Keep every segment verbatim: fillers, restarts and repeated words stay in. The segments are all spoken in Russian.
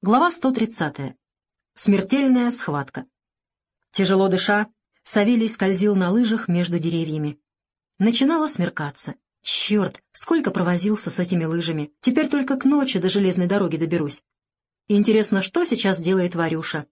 Глава сто тридцатая. Смертельная схватка. Тяжело дыша, Савелий скользил на лыжах между деревьями. Начинало смеркаться. Черт, сколько провозился с этими лыжами. Теперь только к ночи до железной дороги доберусь. Интересно, что сейчас делает Варюша?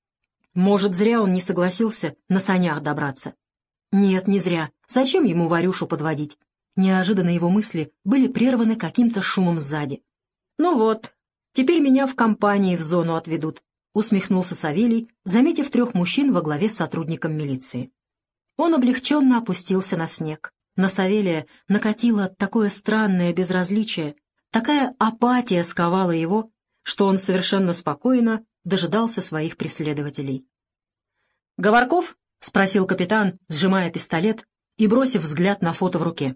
Может, зря он не согласился на санях добраться? Нет, не зря. Зачем ему Варюшу подводить? Неожиданно его мысли были прерваны каким-то шумом сзади. Ну вот, теперь меня в компании в зону отведут, — усмехнулся Савелий, заметив трех мужчин во главе с сотрудником милиции. Он облегченно опустился на снег. На Савелия накатило такое странное безразличие, такая апатия сковала его, что он совершенно спокойно дожидался своих преследователей. «Говорков?» — спросил капитан, сжимая пистолет и бросив взгляд на фото в руке.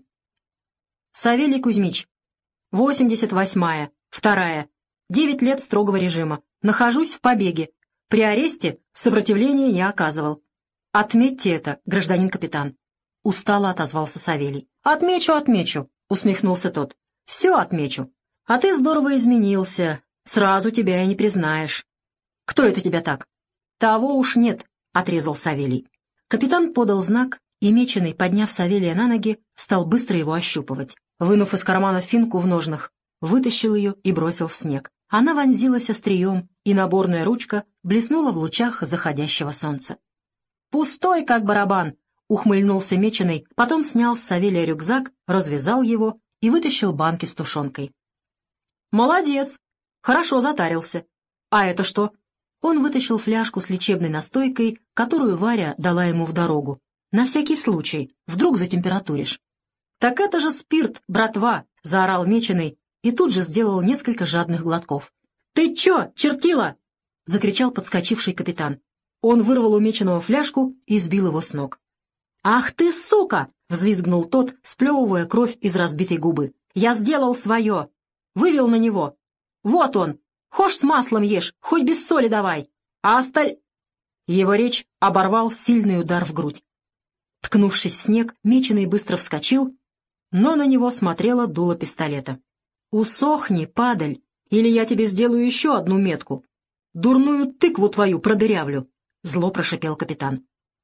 «Савелий Кузьмич, восемьдесят восьмая, вторая. Девять лет строгого режима. Нахожусь в побеге. При аресте сопротивления не оказывал. Отметьте это, гражданин капитан». Устало отозвался Савелий. «Отмечу, отмечу», — усмехнулся тот. «Все отмечу. А ты здорово изменился. Сразу тебя и не признаешь». «Кто это тебя так?» «Того уж нет», — отрезал Савелий. Капитан подал знак, и Меченый, подняв Савелия на ноги, стал быстро его ощупывать. Вынув из кармана финку в ножнах, вытащил ее и бросил в снег. Она вонзилась острием, и наборная ручка блеснула в лучах заходящего солнца. «Пустой, как барабан!» — ухмыльнулся Меченый, потом снял с Савелия рюкзак, развязал его и вытащил банки с тушенкой. «Молодец! Хорошо затарился. А это что?» Он вытащил фляжку с лечебной настойкой, которую Варя дала ему в дорогу. «На всякий случай, вдруг затемпературишь». «Так это же спирт, братва!» — заорал Меченый и тут же сделал несколько жадных глотков. «Ты чё, чертила?» — закричал подскочивший капитан. Он вырвал у Меченого фляжку и сбил его с ног. «Ах ты, сука!» — взвизгнул тот, сплевывая кровь из разбитой губы. «Я сделал свое! Вывел на него! Вот он! Хошь с маслом ешь, хоть без соли давай! А осталь...» Его речь оборвал сильный удар в грудь. Ткнувшись в снег, Меченый быстро вскочил, но на него смотрело дуло пистолета. «Усохни, падаль, или я тебе сделаю еще одну метку. Дурную тыкву твою продырявлю!» — зло прошипел капитан.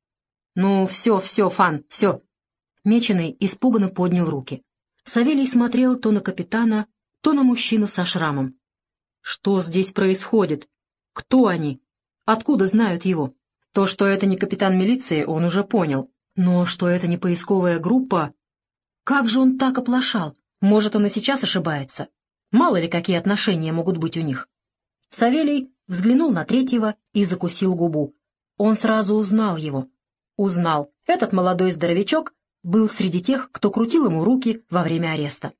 «Ну, все, все, Фан, все!» Меченый испуганно поднял руки. Савелий смотрел то на капитана, то на мужчину со шрамом. Что здесь происходит? Кто они? Откуда знают его? То, что это не капитан милиции, он уже понял. Но что это не поисковая группа? Как же он так оплошал? Может, он и сейчас ошибается? Мало ли, какие отношения могут быть у них. Савелий взглянул на третьего и закусил губу. Он сразу узнал его. Узнал. Этот молодой здоровячок был среди тех, кто крутил ему руки во время ареста.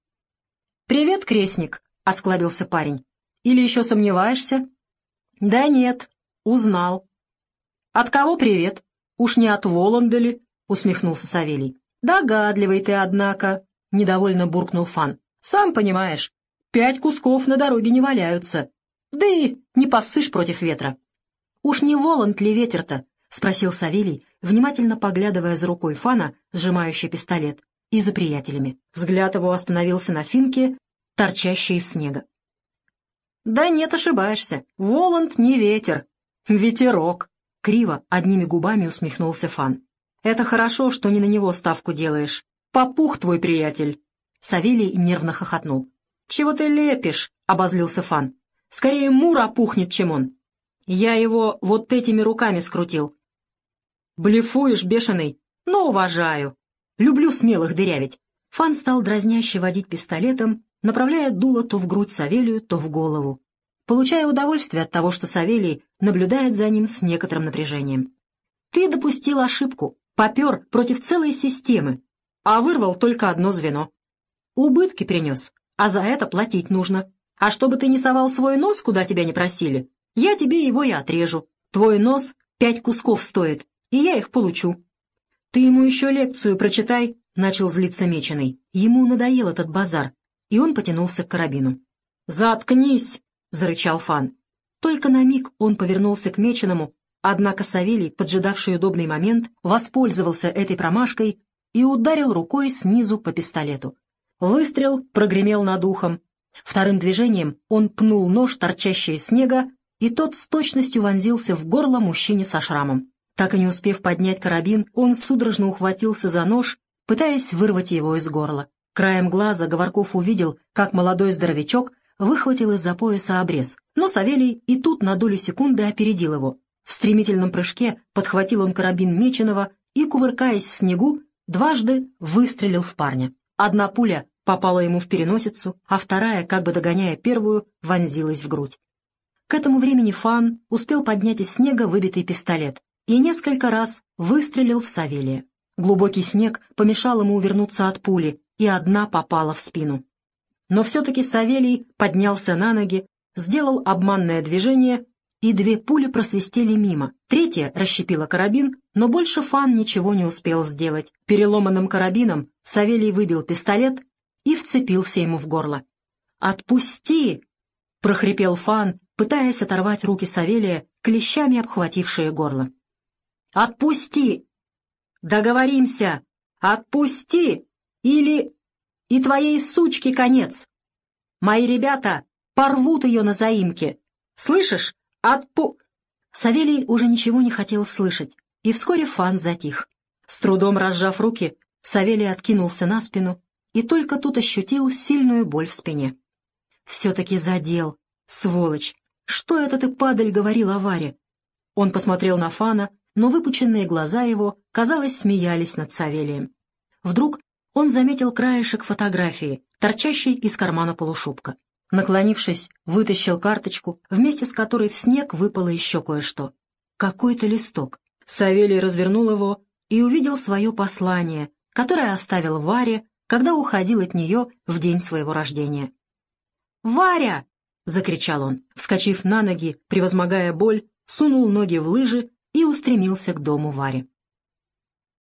«Привет, крестник», — осклабился парень. «Или еще сомневаешься?» «Да нет, узнал». «От кого привет? Уж не от Воланда ли?» — усмехнулся Савелий. «Догадливый ты, однако», — недовольно буркнул Фан. «Сам понимаешь, пять кусков на дороге не валяются. Да и не поссышь против ветра». «Уж не Воланд ли ветер-то?» — спросил Савелий, внимательно поглядывая за рукой Фана, сжимающий пистолет, и за приятелями. Взгляд его остановился на финке, торчащей из снега. «Да нет, ошибаешься. Воланд не ветер. Ветерок». Криво, одними губами усмехнулся Фан. «Это хорошо, что не на него ставку делаешь. Попух твой приятель». Савелий нервно хохотнул. «Чего ты лепишь?» — обозлился Фан. «Скорее Мур опухнет, чем он. Я его вот этими руками скрутил». «Блефуешь, бешеный? Но уважаю. Люблю смелых дырявить». Фан стал дразняще водить пистолетом, направляя дуло то в грудь Савелию, то в голову, получая удовольствие от того, что Савелий наблюдает за ним с некоторым напряжением. «Ты допустил ошибку, попер против целой системы, а вырвал только одно звено. Убытки принес, а за это платить нужно. А чтобы ты не совал свой нос, куда тебя не просили, я тебе его и отрежу. Твой нос пять кусков стоит, и я их получу». «Ты ему еще лекцию прочитай», — начал злиться Меченый. Ему надоел этот базар, и он потянулся к карабину. «Заткнись!» — зарычал Фан. Только на миг он повернулся к Меченому, однако Савелий, поджидавший удобный момент, воспользовался этой промашкой и ударил рукой снизу по пистолету. Выстрел прогремел над ухом, Вторым движением он пнул нож, торчащий из снега, и тот с точностью вонзился в горло мужчине со шрамом. Так и не успев поднять карабин, он судорожно ухватился за нож, пытаясь вырвать его из горла. Краем глаза Говорков увидел, как молодой здоровячок выхватил из-за пояса обрез, но Савелий и тут на долю секунды опередил его. В стремительном прыжке подхватил он карабин Меченого и, кувыркаясь в снегу, дважды выстрелил в парня. Одна пуля попала ему в переносицу, а вторая, как бы догоняя первую, вонзилась в грудь. К этому времени Фан успел поднять из снега выбитый пистолет и несколько раз выстрелил в Савелия. Глубокий снег помешал ему увернуться от пули, и одна попала в спину. Но все-таки Савелий поднялся на ноги, сделал обманное движение, и две пули просвистели мимо. Третья расщепила карабин, но больше Фан ничего не успел сделать. Переломанным карабином Савелий выбил пистолет и вцепился ему в горло. «Отпусти!» — прохрипел Фан, пытаясь оторвать руки Савелия, клещами обхватившие горло. «Отпусти! Договоримся! Отпусти! Или... и твоей сучке конец! Мои ребята порвут ее на заимке! Слышишь? Отпу...» Савелий уже ничего не хотел слышать, и вскоре Фан затих. С трудом разжав руки, Савелий откинулся на спину и только тут ощутил сильную боль в спине. «Все-таки задел, сволочь! Что это ты, падаль, говорил о Варе?» Он посмотрел на Фана, но выпученные глаза его, казалось, смеялись над Савелием. Вдруг он заметил краешек фотографии, торчащей из кармана полушубка. Наклонившись, вытащил карточку, вместе с которой в снег выпало еще кое-что. Какой-то листок. Савелий развернул его и увидел свое послание, которое оставил Варе, когда уходил от нее в день своего рождения. «Варя!» — закричал он, вскочив на ноги, превозмогая боль, сунул ноги в лыжи и устремился к дому Вари.